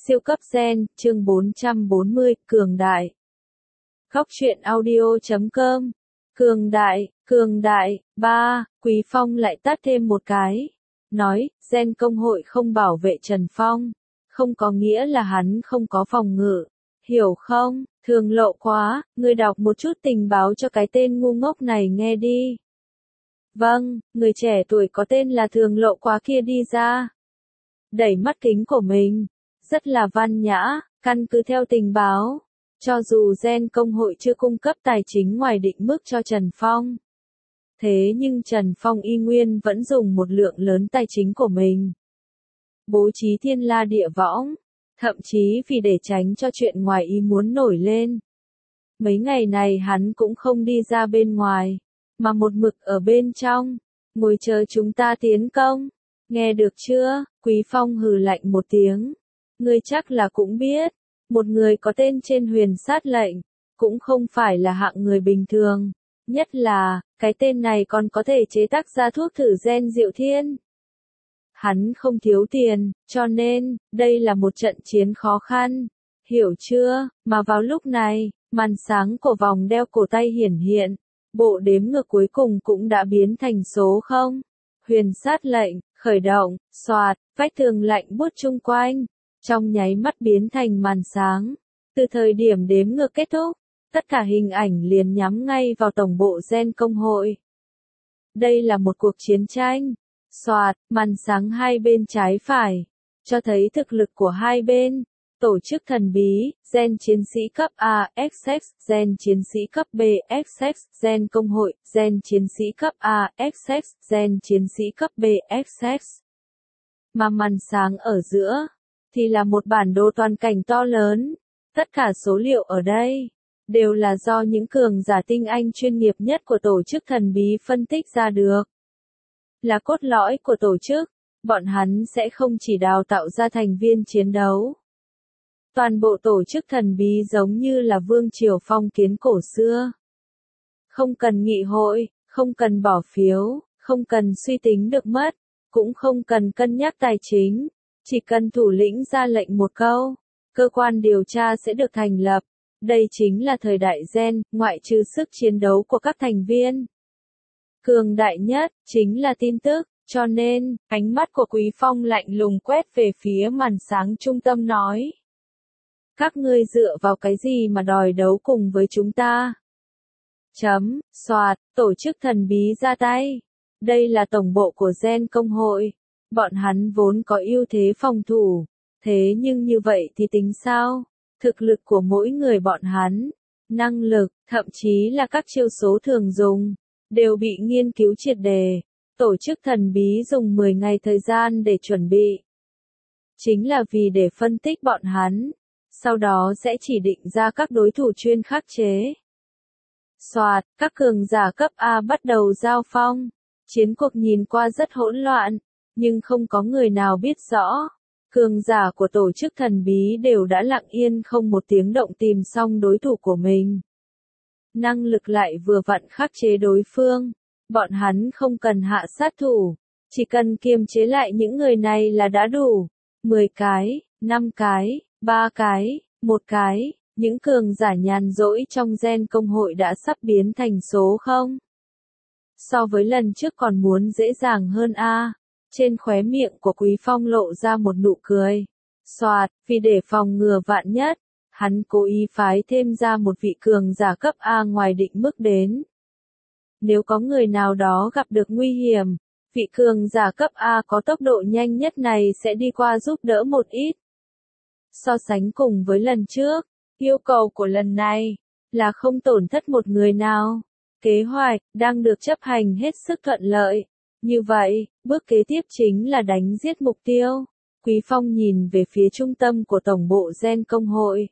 Siêu cấp gen, chương 440, Cường Đại. Góc truyện audio.com. Cường Đại, ba, Quý Phong lại tát thêm một cái. Nói, gen công hội không bảo vệ Trần Phong. Không có nghĩa là hắn không có phòng ngự. Hiểu không? Thường lộ quá, người đọc một chút tình báo cho cái tên ngu ngốc này nghe đi. Vâng, người trẻ tuổi có tên là Thường lộ quá kia đi ra. Đẩy mắt kính của mình. Rất là văn nhã, căn cứ theo tình báo. Cho dù gen công hội chưa cung cấp tài chính ngoài định mức cho Trần Phong. Thế nhưng Trần Phong y nguyên vẫn dùng một lượng lớn tài chính của mình. Bố trí thiên la địa võng. Thậm chí vì để tránh cho chuyện ngoài ý muốn nổi lên. Mấy ngày này hắn cũng không đi ra bên ngoài. Mà một mực ở bên trong. Ngồi chờ chúng ta tiến công. Nghe được chưa? Quý Phong hừ lạnh một tiếng. Ngươi chắc là cũng biết, một người có tên trên huyền sát lệnh, cũng không phải là hạng người bình thường, nhất là, cái tên này còn có thể chế tác ra thuốc thử gen diệu thiên. Hắn không thiếu tiền, cho nên, đây là một trận chiến khó khăn, hiểu chưa, mà vào lúc này, màn sáng của vòng đeo cổ tay hiển hiện, bộ đếm ngược cuối cùng cũng đã biến thành số 0. Huyền sát lệnh, khởi động, xoạt, vách tường lạnh buốt chung quanh. Trong nháy mắt biến thành màn sáng. Từ thời điểm đếm ngược kết thúc, tất cả hình ảnh liền nhắm ngay vào tổng bộ gen công hội. Đây là một cuộc chiến tranh. Soạt, màn sáng hai bên trái phải. Cho thấy thực lực của hai bên. Tổ chức thần bí, gen chiến sĩ cấp A, XX, gen chiến sĩ cấp B, XX, gen công hội, gen chiến sĩ cấp A, XX, gen chiến sĩ cấp B, XX. Mà màn sáng ở giữa thì là một bản đồ toàn cảnh to lớn. Tất cả số liệu ở đây đều là do những cường giả tinh anh chuyên nghiệp nhất của tổ chức thần bí phân tích ra được. Là cốt lõi của tổ chức, bọn hắn sẽ không chỉ đào tạo ra thành viên chiến đấu. Toàn bộ tổ chức thần bí giống như là vương triều phong kiến cổ xưa. Không cần nghị hội, không cần bỏ phiếu, không cần suy tính được mất, cũng không cần cân nhắc tài chính. Chỉ cần thủ lĩnh ra lệnh một câu, cơ quan điều tra sẽ được thành lập. Đây chính là thời đại gen, ngoại trừ sức chiến đấu của các thành viên. Cường đại nhất, chính là tin tức, cho nên, ánh mắt của Quý Phong lạnh lùng quét về phía màn sáng trung tâm nói. Các ngươi dựa vào cái gì mà đòi đấu cùng với chúng ta? Soạt, tổ chức thần bí ra tay. Đây là tổng bộ của gen công hội. Bọn hắn vốn có ưu thế phòng thủ, thế nhưng như vậy thì tính sao? Thực lực của mỗi người bọn hắn, năng lực, thậm chí là các chiêu số thường dùng, đều bị nghiên cứu triệt đề. Tổ chức thần bí dùng 10 ngày thời gian để chuẩn bị. Chính là vì để phân tích bọn hắn, sau đó sẽ chỉ định ra các đối thủ chuyên khắc chế. Soạt, các cường giả cấp A bắt đầu giao phong. Chiến cuộc nhìn qua rất hỗn loạn. Nhưng không có người nào biết rõ. Cường giả của tổ chức thần bí đều đã lặng yên không một tiếng động tìm xong đối thủ của mình. Năng lực lại vừa vặn khắc chế đối phương. Bọn hắn không cần hạ sát thủ. Chỉ cần kiềm chế lại những người này là đã đủ. 10 cái, 5 cái, 3 cái, 1 cái. Những cường giả nhàn rỗi trong gen công hội đã sắp biến thành số 0. So với lần trước còn muốn dễ dàng hơn a. Trên khóe miệng của Quý Phong lộ ra một nụ cười. Soạt, vì để phòng ngừa vạn nhất, hắn cố ý phái thêm ra một vị cường giả cấp A ngoài định mức đến. Nếu có người nào đó gặp được nguy hiểm, vị cường giả cấp A có tốc độ nhanh nhất này sẽ đi qua giúp đỡ một ít. So sánh cùng với lần trước, yêu cầu của lần này là không tổn thất một người nào. Kế hoạch đang được chấp hành hết sức thuận lợi. Như vậy, bước kế tiếp chính là đánh giết mục tiêu. Quý Phong nhìn về phía trung tâm của tổng bộ gen công hội.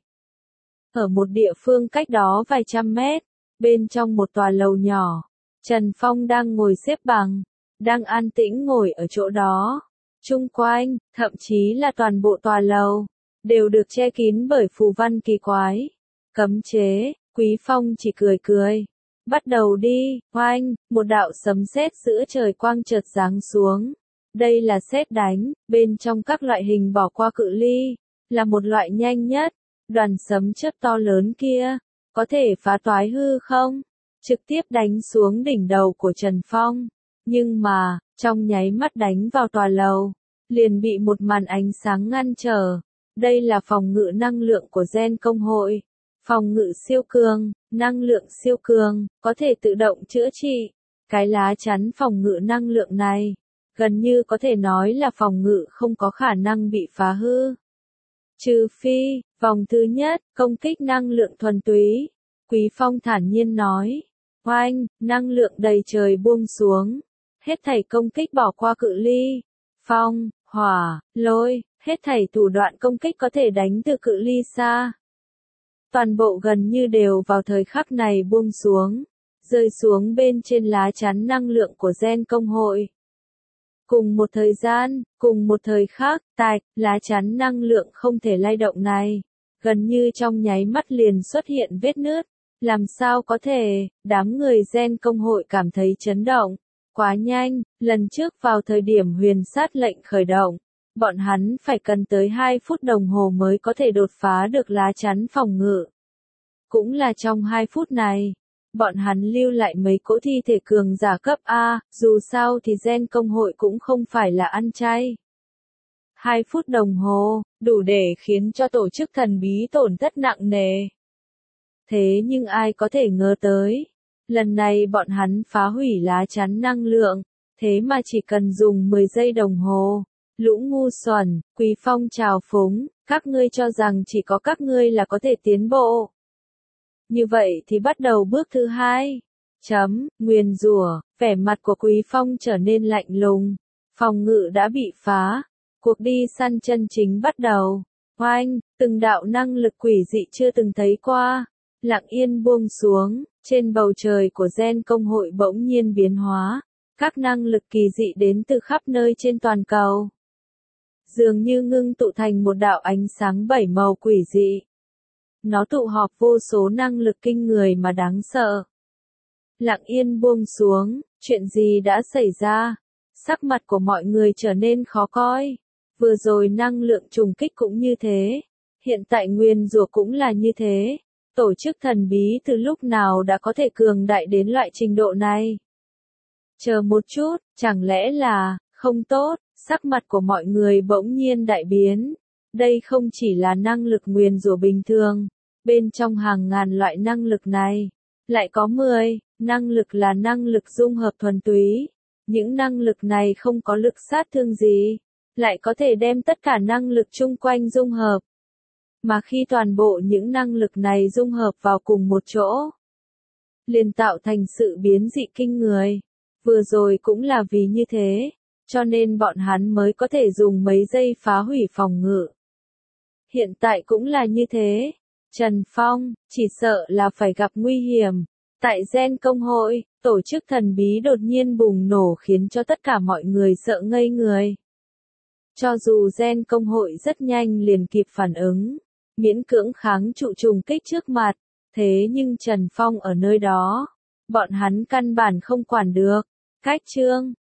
Ở một địa phương cách đó vài trăm mét, bên trong một tòa lầu nhỏ, Trần Phong đang ngồi xếp bằng, đang an tĩnh ngồi ở chỗ đó. Chung quanh, thậm chí là toàn bộ tòa lầu, đều được che kín bởi phù văn kỳ quái. Cấm chế, Quý Phong chỉ cười cười. Bắt đầu đi, oanh, một đạo sấm sét giữa trời quang chợt giáng xuống. Đây là sét đánh, bên trong các loại hình bỏ qua cự ly, là một loại nhanh nhất. Đoàn sấm chớp to lớn kia, có thể phá toái hư không? Trực tiếp đánh xuống đỉnh đầu của Trần Phong. Nhưng mà, trong nháy mắt đánh vào tòa lầu, liền bị một màn ánh sáng ngăn trở. Đây là phòng ngự năng lượng của Gen công hội. Phòng ngự siêu cường, năng lượng siêu cường, có thể tự động chữa trị. Cái lá chắn phòng ngự năng lượng này, gần như có thể nói là phòng ngự không có khả năng bị phá hư. Trừ phi, vòng thứ nhất, công kích năng lượng thuần túy. Quý Phong thản nhiên nói. Oanh, năng lượng đầy trời buông xuống. Hết thảy công kích bỏ qua cự ly. Phong, hỏa, lôi, hết thảy thủ đoạn công kích có thể đánh từ cự ly xa. Toàn bộ gần như đều vào thời khắc này buông xuống, rơi xuống bên trên lá chắn năng lượng của Gen công hội. Cùng một thời gian, cùng một thời khắc, tạch, lá chắn năng lượng không thể lay động này, gần như trong nháy mắt liền xuất hiện vết nứt. Làm sao có thể, đám người Gen công hội cảm thấy chấn động. Quá nhanh, lần trước vào thời điểm huyền sát lệnh khởi động, bọn hắn phải cần tới 2 phút đồng hồ mới có thể đột phá được lá chắn phòng ngự. Cũng là trong 2 phút này, bọn hắn lưu lại mấy cỗ thi thể cường giả cấp A, dù sao thì Gen công hội cũng không phải là ăn chay. 2 phút đồng hồ, đủ để khiến cho tổ chức thần bí tổn thất nặng nề. Thế nhưng ai có thể ngờ tới, lần này bọn hắn phá hủy lá chắn năng lượng, thế mà chỉ cần dùng 10 giây đồng hồ. Lũ ngu xuẩn, Quý Phong trào phúng, các ngươi cho rằng chỉ có các ngươi là có thể tiến bộ. Như vậy thì bắt đầu bước thứ 2. Nguyền rủa, vẻ mặt của Quý Phong trở nên lạnh lùng. Phòng ngự đã bị phá. Cuộc đi săn chân chính bắt đầu. Oanh, từng đạo năng lực quỷ dị chưa từng thấy qua. Lặng yên buông xuống, trên bầu trời của Gen công hội bỗng nhiên biến hóa. Các năng lực kỳ dị đến từ khắp nơi trên toàn cầu. Dường như ngưng tụ thành một đạo ánh sáng 7 màu quỷ dị. Nó tụ họp vô số năng lực kinh người mà đáng sợ. Lặng yên buông xuống, chuyện gì đã xảy ra? Sắc mặt của mọi người trở nên khó coi. Vừa rồi năng lượng trùng kích cũng như thế. Hiện tại nguyền rủa cũng là như thế. Tổ chức thần bí từ lúc nào đã có thể cường đại đến loại trình độ này? Chờ một chút, chẳng lẽ là, không tốt, sắc mặt của mọi người bỗng nhiên đại biến. Đây không chỉ là năng lực nguyền rủa bình thường, bên trong hàng ngàn loại năng lực này, lại có 10, năng lực là năng lực dung hợp thuần túy. Những năng lực này không có lực sát thương gì, lại có thể đem tất cả năng lực chung quanh dung hợp. Mà khi toàn bộ những năng lực này dung hợp vào cùng một chỗ, liền tạo thành sự biến dị kinh người. Vừa rồi cũng là vì như thế, cho nên bọn hắn mới có thể dùng mấy giây phá hủy phòng ngự. Hiện tại cũng là như thế. Trần Phong, chỉ sợ là phải gặp nguy hiểm. Tại Gen công hội, tổ chức thần bí đột nhiên bùng nổ khiến cho tất cả mọi người sợ ngây người. Cho dù Gen công hội rất nhanh liền kịp phản ứng, miễn cưỡng kháng trụ trùng kích trước mặt, thế nhưng Trần Phong ở nơi đó, bọn hắn căn bản không quản được. Cách chương